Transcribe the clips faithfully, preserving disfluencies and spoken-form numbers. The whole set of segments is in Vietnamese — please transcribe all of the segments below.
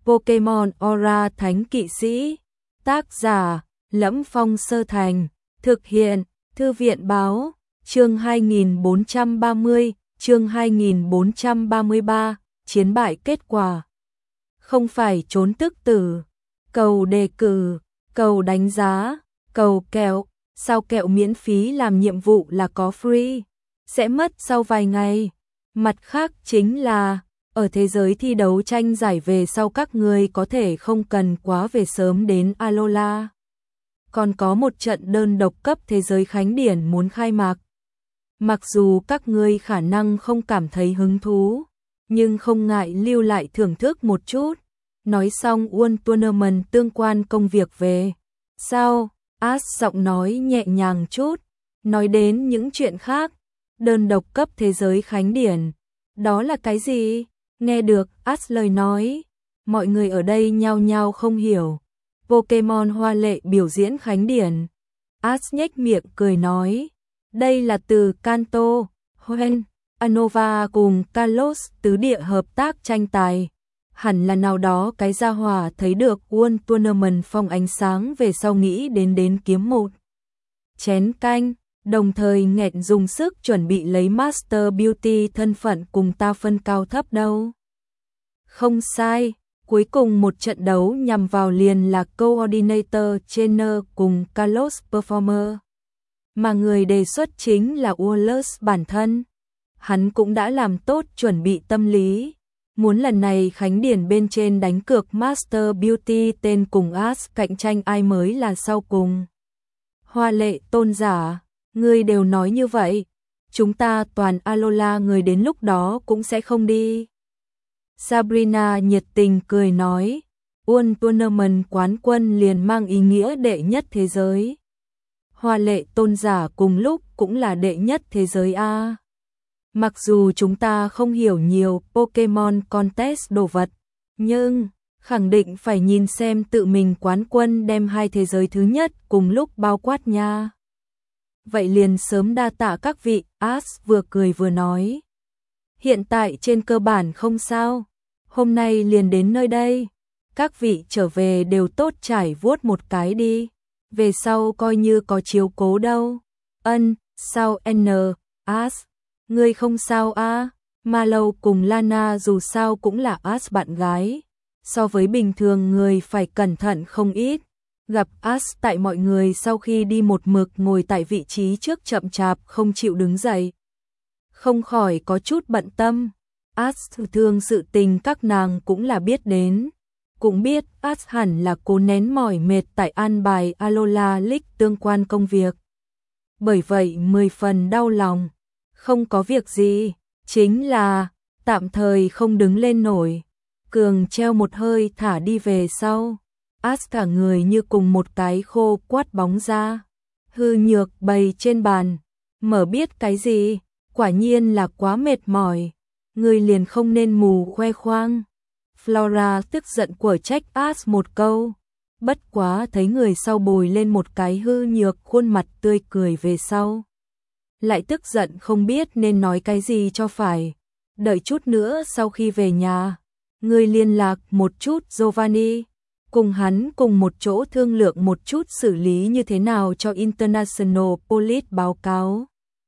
Pokemon Aura Thánh Kỵ Sĩ. Tác giả: Lẫm Phong Sơ Thành. Thực hiện: Thư viện báo. Chương hai nghìn bốn trăm ba mươi, chương hai nghìn bốn trăm ba mươi ba, chiến bại kết quả. Không phải trốn tức tử, cầu đề cử, cầu đánh giá, cầu kẹo, sao kẹo miễn phí làm nhiệm vụ là có free, sẽ mất sau vài ngày. Mặt khác chính là, ở thế giới thi đấu tranh giải về sau các người có thể không cần quá về sớm đến Alola. Còn có một trận đơn độc cấp thế giới khánh điển muốn khai mạc. Mặc dù các ngươi khả năng không cảm thấy hứng thú, nhưng không ngại lưu lại thưởng thức một chút. Nói xong World Tournament tương quan công việc về. Sao? Ash giọng nói nhẹ nhàng chút. Nói đến những chuyện khác. Đơn độc cấp thế giới khánh điển. Đó là cái gì? Nghe được Ash lời nói. Mọi người ở đây nhao nhao không hiểu. Pokemon hoa lệ biểu diễn khánh điển. Ash nhếch miệng cười nói. Đây là từ Kanto, Hoenn, Unova cùng Kalos tứ địa hợp tác tranh tài. Hẳn là nào đó cái gia hỏa thấy được World Tournament phong ánh sáng về sau nghĩ đến đến kiếm một chén canh, đồng thời nghẹn dùng sức chuẩn bị lấy Master Beauty thân phận cùng ta phân cao thấp đâu. Không sai, cuối cùng một trận đấu nhằm vào liền là Coordinator Trainer cùng Kalos Performer. Mà người đề xuất chính là Wallace bản thân. Hắn cũng đã làm tốt chuẩn bị tâm lý. Muốn lần này khánh điển bên trên đánh cược Master Beauty tên cùng Ash cạnh tranh ai mới là sau cùng. Hoa lệ tôn giả, người đều nói như vậy. Chúng ta toàn Alola người đến lúc đó cũng sẽ không đi. Sabrina nhiệt tình cười nói. World Tournament quán quân liền mang ý nghĩa đệ nhất thế giới. Hoa lệ tôn giả cùng lúc cũng là đệ nhất thế giới A. Mặc dù chúng ta không hiểu nhiều Pokemon Contest đồ vật, nhưng khẳng định phải nhìn xem tự mình quán quân đem hai thế giới thứ nhất cùng lúc bao quát nha. Vậy liền sớm đa tạ các vị, Ash vừa cười vừa nói. Hiện tại trên cơ bản không sao, hôm nay liền đến nơi đây. Các vị trở về đều tốt trải vuốt một cái đi. Về sau coi như có chiếu cố đâu. Ân, sao N, Ash, ngươi không sao a? À? Mallow cùng Lana dù sao cũng là Ash bạn gái. So với bình thường người phải cẩn thận không ít. Gặp Ash tại mọi người sau khi đi một mực ngồi tại vị trí trước chậm chạp không chịu đứng dậy. Không khỏi có chút bận tâm. Ash thương sự tình các nàng cũng là biết đến. Cũng biết Ash hẳn là cố nén mỏi mệt tại an bài Alola League tương quan công việc. Bởi vậy mười phần đau lòng. Không có việc gì, chính là tạm thời không đứng lên nổi. Cường treo một hơi thả đi về sau. Ash cả người như cùng một cái khô quát bóng ra. Hư nhược bày trên bàn. Mở biết cái gì, quả nhiên là quá mệt mỏi. Người liền không nên mù khoe khoang. Flora tức giận của trách Ash một câu. Bất quá thấy người sau bồi lên một cái hư nhược khuôn mặt tươi cười về sau. Lại tức giận không biết nên nói cái gì cho phải. Đợi chút nữa sau khi về nhà, người liên lạc một chút Giovanni. Cùng hắn cùng một chỗ thương lượng một chút xử lý như thế nào cho International Police báo cáo.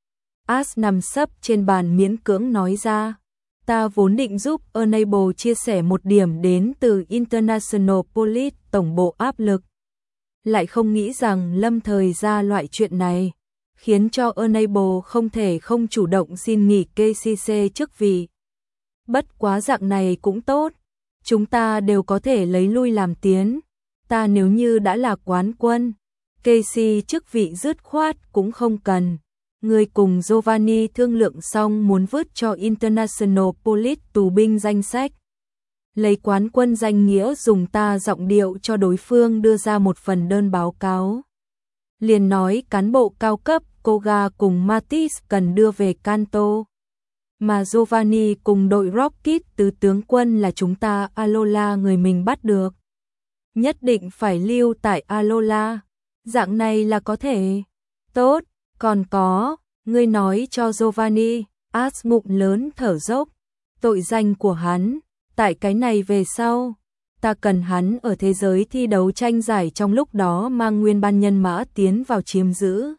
Ash nằm sấp trên bàn miễn cưỡng nói ra. Ta vốn định giúp Enable chia sẻ một điểm đến từ International Police tổng bộ áp lực. Lại không nghĩ rằng lâm thời ra loại chuyện này, khiến cho Enable không thể không chủ động xin nghỉ ca xê xê chức vị. Bất quá dạng này cũng tốt, chúng ta đều có thể lấy lui làm tiến. Ta nếu như đã là quán quân, ca xê chức vị dứt khoát cũng không cần. Người cùng Giovanni thương lượng xong muốn vứt cho International Police tù binh danh sách. Lấy quán quân danh nghĩa dùng ta giọng điệu cho đối phương đưa ra một phần đơn báo cáo. Liền nói cán bộ cao cấp Koga cùng Matisse cần đưa về Kanto. Mà Giovanni cùng đội Rocket tứ tướng quân là chúng ta Alola người mình bắt được. Nhất định phải lưu tại Alola. Dạng này là có thể. Tốt. Còn có, ngươi nói cho Giovanni, Ash ngụm lớn thở dốc, tội danh của hắn, tại cái này về sau, ta cần hắn ở thế giới thi đấu tranh giải trong lúc đó mang nguyên ban nhân mã tiến vào chiếm giữ.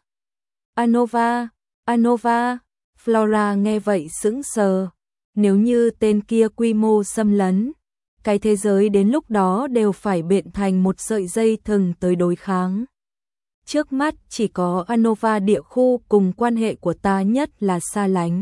Anova, Anova, Flora nghe vậy sững sờ. Nếu như tên kia quy mô xâm lấn, cái thế giới đến lúc đó đều phải biện thành một sợi dây thừng tới đối kháng. Trước mắt chỉ có Anova địa khu cùng quan hệ của ta nhất là xa lánh.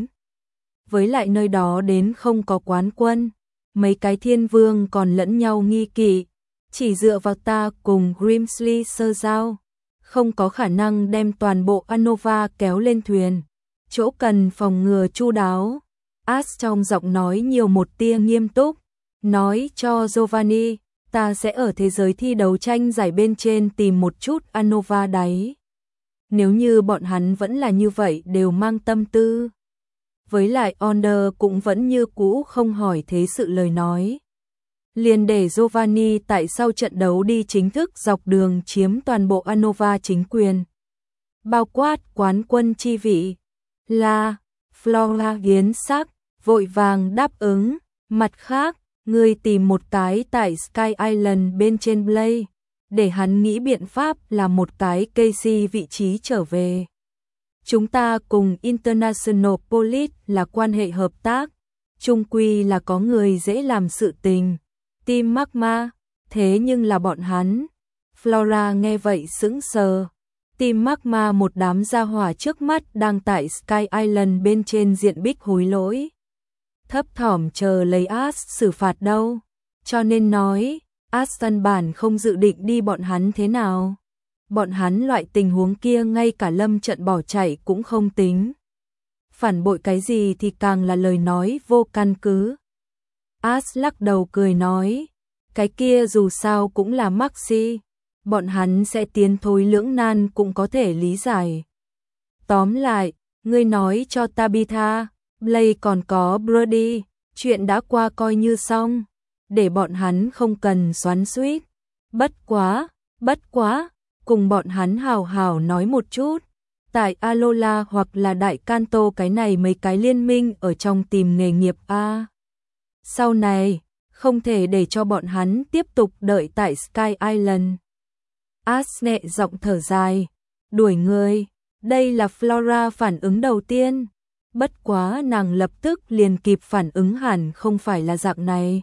Với lại nơi đó đến không có quán quân, mấy cái thiên vương còn lẫn nhau nghi kỵ, chỉ dựa vào ta cùng Grimsley sơ giao, không có khả năng đem toàn bộ Anova kéo lên thuyền. Chỗ cần phòng ngừa chu đáo. Ash trong giọng nói nhiều một tia nghiêm túc, nói cho Giovanni, ta sẽ ở thế giới thi đấu tranh giải bên trên tìm một chút Anova đáy. Nếu như bọn hắn vẫn là như vậy đều mang tâm tư. Với lại Onder cũng vẫn như cũ không hỏi thế sự lời nói. Liền để Giovanni tại sau trận đấu đi chính thức dọc đường chiếm toàn bộ Anova chính quyền. Bao quát quán quân chi vị. Là, Flora biến sắc, vội vàng đáp ứng. Mặt khác, ngươi tìm một cái tại Sky Island bên trên Blade, để hắn nghĩ biện pháp là một cái Casey vị trí trở về. Chúng ta cùng International Police là quan hệ hợp tác, chung quy là có người dễ làm sự tình. Team Magma, thế nhưng là bọn hắn. Flora nghe vậy sững sờ. Team Magma một đám gia hỏa trước mắt đang tại Sky Island bên trên diện bích hối lỗi. Thấp thỏm chờ lấy Ash xử phạt đâu. Cho nên nói, Ash căn bản không dự định đi bọn hắn thế nào. Bọn hắn loại tình huống kia ngay cả lâm trận bỏ chạy cũng không tính. Phản bội cái gì thì càng là lời nói vô căn cứ. Ash lắc đầu cười nói, cái kia dù sao cũng là Maxi, bọn hắn sẽ tiến thối lưỡng nan cũng có thể lý giải. Tóm lại, ngươi nói cho Tabitha, Blade còn có Brody, chuyện đã qua coi như xong, để bọn hắn không cần xoắn xuýt. Bất quá, bất quá, cùng bọn hắn hào hào nói một chút. Tại Alola hoặc là Đại Kanto cái này mấy cái liên minh ở trong tìm nghề nghiệp A. Sau này, không thể để cho bọn hắn tiếp tục đợi tại Sky Island. Ash nhẹ giọng thở dài, đuổi người, đây là Flora phản ứng đầu tiên. Bất quá nàng lập tức liền kịp phản ứng hẳn không phải là dạng này.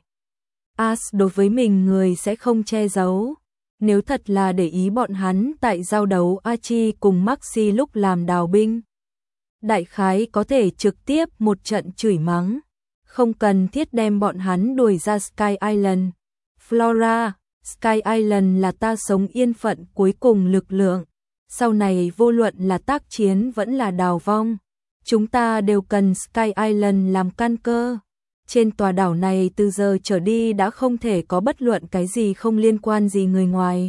Ash đối với mình người sẽ không che giấu. Nếu thật là để ý bọn hắn tại giao đấu Archie cùng Maxi lúc làm đào binh, đại khái có thể trực tiếp một trận chửi mắng, không cần thiết đem bọn hắn đuổi ra Sky Island. Flora, Sky Island là ta sống yên phận cuối cùng lực lượng, sau này vô luận là tác chiến vẫn là đào vong, chúng ta đều cần Sky Island làm căn cơ. Trên tòa đảo này từ giờ trở đi đã không thể có bất luận cái gì không liên quan gì người ngoài.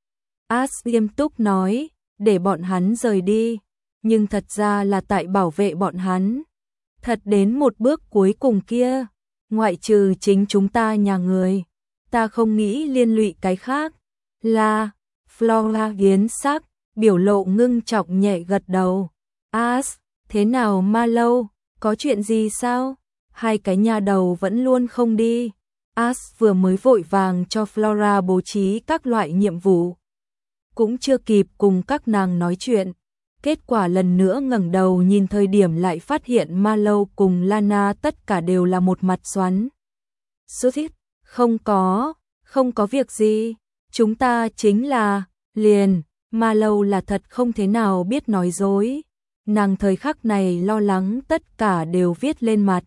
Ash nghiêm túc nói, để bọn hắn rời đi, nhưng thật ra là tại bảo vệ bọn hắn. Thật đến một bước cuối cùng kia, ngoại trừ chính chúng ta nhà người, ta không nghĩ liên lụy cái khác. Là, Flora biến sắc, biểu lộ ngưng trọng nhẹ gật đầu. Ash, thế nào Mallow, có chuyện gì sao? Hai cái nhà đầu vẫn luôn không đi. Ash vừa mới vội vàng cho Flora bố trí các loại nhiệm vụ. Cũng chưa kịp cùng các nàng nói chuyện. Kết quả lần nữa ngẩng đầu nhìn thời điểm lại phát hiện Mallow cùng Lana tất cả đều là một mặt xoắn. Sút, không có, không có việc gì. Chúng ta chính là, liền, Mallow là thật không thế nào biết nói dối. Nàng thời khắc này lo lắng tất cả đều viết lên mặt.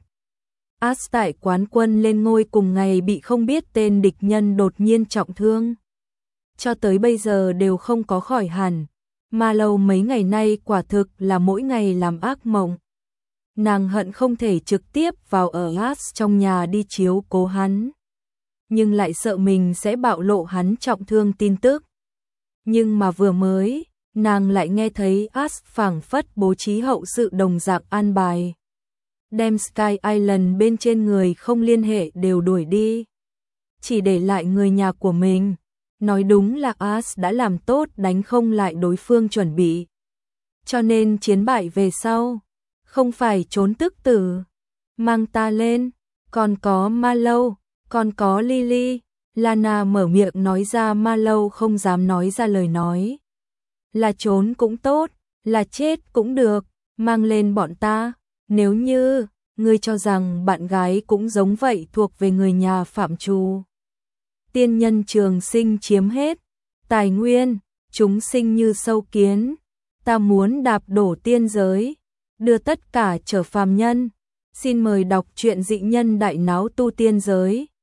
Ash tại quán quân lên ngôi cùng ngày bị không biết tên địch nhân đột nhiên trọng thương. Cho tới bây giờ đều không có khỏi hẳn. Mallow mấy ngày nay quả thực là mỗi ngày làm ác mộng. Nàng hận không thể trực tiếp vào ở Ash trong nhà đi chiếu cố hắn. Nhưng lại sợ mình sẽ bạo lộ hắn trọng thương tin tức. Nhưng mà vừa mới, nàng lại nghe thấy Ash phảng phất bố trí hậu sự đồng dạng an bài. Đem Sky Island bên trên người không liên hệ đều đuổi đi. Chỉ để lại người nhà của mình. Nói đúng là Ash đã làm tốt đánh không lại đối phương chuẩn bị. Cho nên chiến bại về sau, không phải trốn tức tử. Mang ta lên, còn có Mallow, còn có Lily, Lana mở miệng nói ra mà lâu không dám nói ra lời nói. Là trốn cũng tốt, là chết cũng được, mang lên bọn ta. Nếu như ngươi cho rằng bạn gái cũng giống vậy thuộc về người nhà phạm trù. Tiên nhân trường sinh chiếm hết tài nguyên, chúng sinh như sâu kiến. Ta muốn đạp đổ tiên giới, đưa tất cả trở phàm nhân. Xin mời đọc truyện Dị Nhân Đại Náo Tu Tiên Giới.